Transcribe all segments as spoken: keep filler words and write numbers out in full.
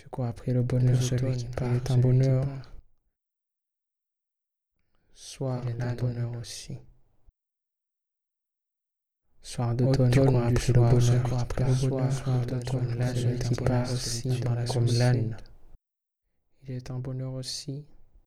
Tu cours après le bonheur, celui qui part, il est un bonheur. Soir de bonheur aussi. Soir d'automne, tu cours après le bonheur, cours après le bonheur. Soir d'automne, là, celui qui part aussi dans la comme l'âne. Il est un bonheur aussi.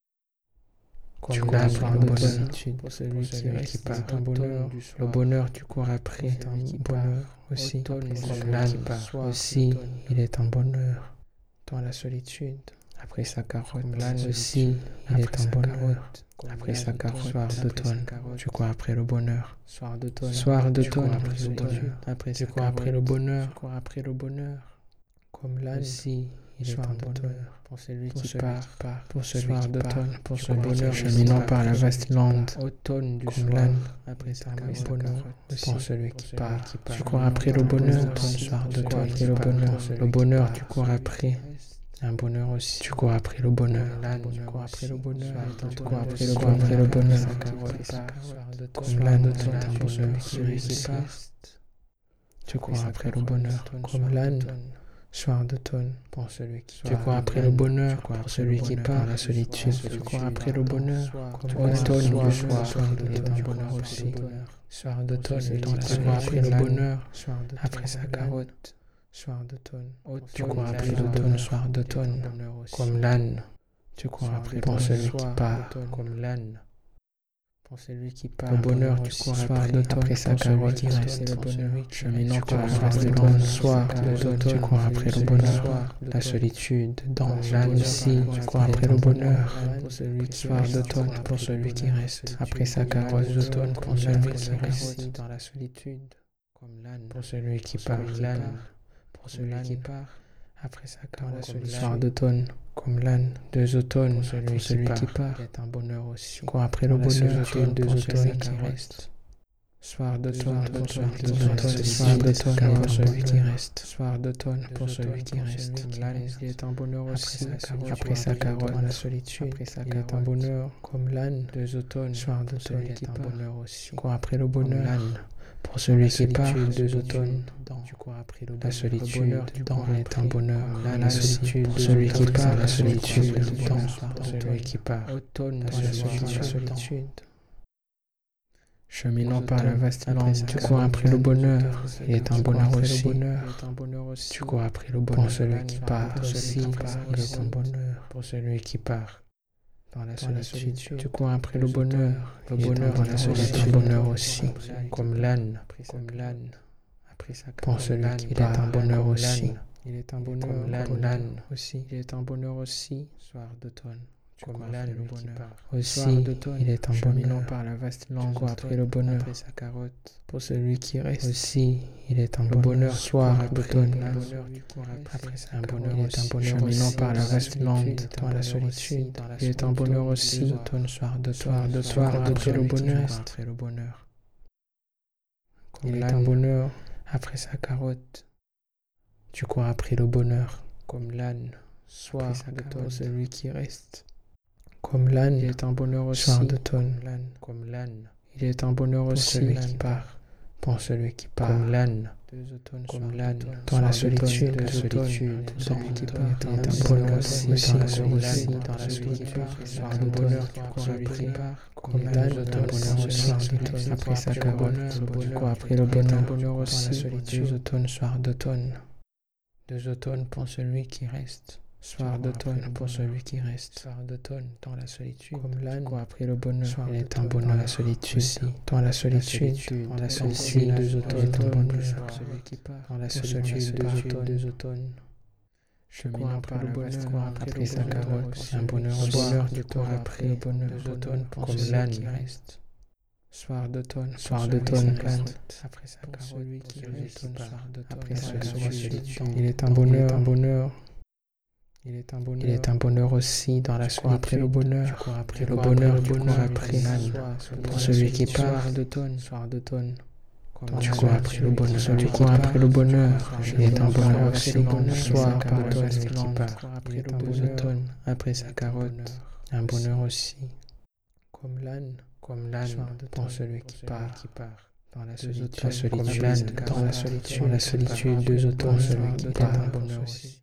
Comme l'âne, soir d'automne, pour celui qui part, un bonheur. Le bonheur, tu cours après, est un bonheur aussi. Comme l'âne, aussi, il est un bonheur. Dans la solitude, après sa carotte, l'âne aussi, il est un bonheur. Après sa carotte, soir d'automne, tu cours après le bonheur. Soir d'automne, soir d'automne, après le bonheur. Après tu cours après le bonheur, tu cours après le bonheur. Comme l'âne aussi, il est un bonheur. Pour celui qui part, pour celui qui d'automne, pour ce bonheur cheminant par la vaste lande. Automne du comme l'âne, après sa bonheur. Pour celui qui part, tu cours après le bonheur. Soir d'automne, après le bonheur. Le bonheur, tu cours après. Un bonheur aussi. Tu cours après le bonheur. Tu cours après le bonheur. Tu cours après le bonheur. Après le bonheur. Comme l'âne, un bonheur. Celui qui part. Tu cours après le bonheur. Comme l'âne. Soir d'automne. Pour celui qui part. Tu cours après le bonheur. Pour celui qui part. La solitude. Tu cours après le bonheur. Comme automne du soir. Soir d'automne. Un bonheur aussi. Soir d'automne. Dans la solitude. Après le bonheur. Après sa carotte. Soir d'automne, tu cours après l'automne, soir d'automne, comme l'âne, tu cours après pour celui qui part, comme l'âne, pour celui qui part, le bonheur, tu cours soir d'automne, après sa carotte qui reste, le bonheur, cheminant par la soir d'automne, soir d'automne, tu cours après le bonheur, la solitude, dans l'âne aussi, tu cours après le bonheur, soir d'automne, pour celui qui reste, après sa carotte d'automne, pour celui qui reste, dans la solitude, comme l'âne, pour celui qui part, l'âne. Pour celui qui part, après sa carotte, soir d'automne, comme l'âne, deux automnes, pour celui, celui qui part, est un bonheur aussi. Tu cours après le bonheur, deux automnes qui reste. Soir d'automne, soir d'automne, soir d'automne, pour celui qui reste. Soir d'automne, pour celui qui reste. L'âne, il est un bonheur aussi. Après sa carotte, dans la solitude, il est un bonheur, comme l'âne, deux automnes, soir d'automne, qui est un bonheur aussi. Tu cours après le bonheur. Pour celui qui part, deux automnes, tu cours après la solitude, dans est un bonheur, la solitude, pour celui qui part, la solitude, pour celui qui part, automne, dans la solitude, cheminant par la vaste lande, tu cours après le bonheur, il est un bonheur aussi, tu cours après le bonheur, pour celui qui part aussi, il est un bonheur, pour celui qui part. Dans la solitude, tu cours après le bonheur, le bonheur dans la solitude, le bonheur aussi, comme l'âne, comme l'âne, pour celui qui est un bonheur aussi, il est un bonheur, comme l'âne aussi, il est un bonheur aussi, soir d'automne, comme l'âne, le bonheur aussi, il est un bonheur par la vaste lande, tu cours après le bonheur, après sa carotte, pour celui qui reste aussi, il est un bonheur, soir d'automne, après sa bonheur, il est un bonheur cheminant par la vaste lande, dans la solitude, il est un bonheur aussi, automne, soir d'automne, soir après le bonheur, après le bonheur, il est un bonheur, après sa carotte, tu cours après le bonheur, comme l'âne, soir d'automne, celui qui reste. Comme l'âne, il est un bonheur aussi, soir d'automne, comme l'âne, il est un bonheur aussi, celui qui part, pour celui qui part, comme l'âne, comme l'âne, dans la solitude, la solitude, celui qui part, est un bonheur aussi, dans la solitude, dans la solitude, soir d'automne, celui qui part, comme l'âne, un bonheur aussi, après sa carotte, tu cours après le bonheur, bonheur aussi, deux automnes, soir d'automne, deux automnes pour celui qui reste. Soir d'automne pour celui qui reste. Soir d'automne dans la solitude. Comme l'âne, après le bonheur. Il est un bonheur. Dans la solitude aussi. Dans la solitude. Dans la solitude. Deux automnes. Est un bonheur. Pour celui qui part. Dans la solitude. Deux automnes. Deux automnes. Cheminant par le bonheur. Après sa carotte. C'est un bonheur. Bonheur du corps après le bonheur. Deux automnes. Comme l'âne qui reste. Soir d'automne. Soir d'automne. Après sa carotte. Celui qui reste. Après sa solitude. Il est un bonheur. Un bonheur. Il est un bonheur. Il est un bonheur aussi dans la solitude. Après le bonheur. Tu cours après le bonheur. Tu cours après pour celui qui part d'automne. Soir d'automne. Tu cours après le bonheur. Tu cours après le bonheur. Il est un bonheur aussi. Soir d'automne. Celui qui part. Il est un bonheur. Après sa carotte. Un bonheur aussi. Comme l'âne. Comme l'âne pour celui qui part. Dans la solitude. Dans la solitude. Dans la solitude. Deux automnes. Celui qui part. Un bonheur aussi.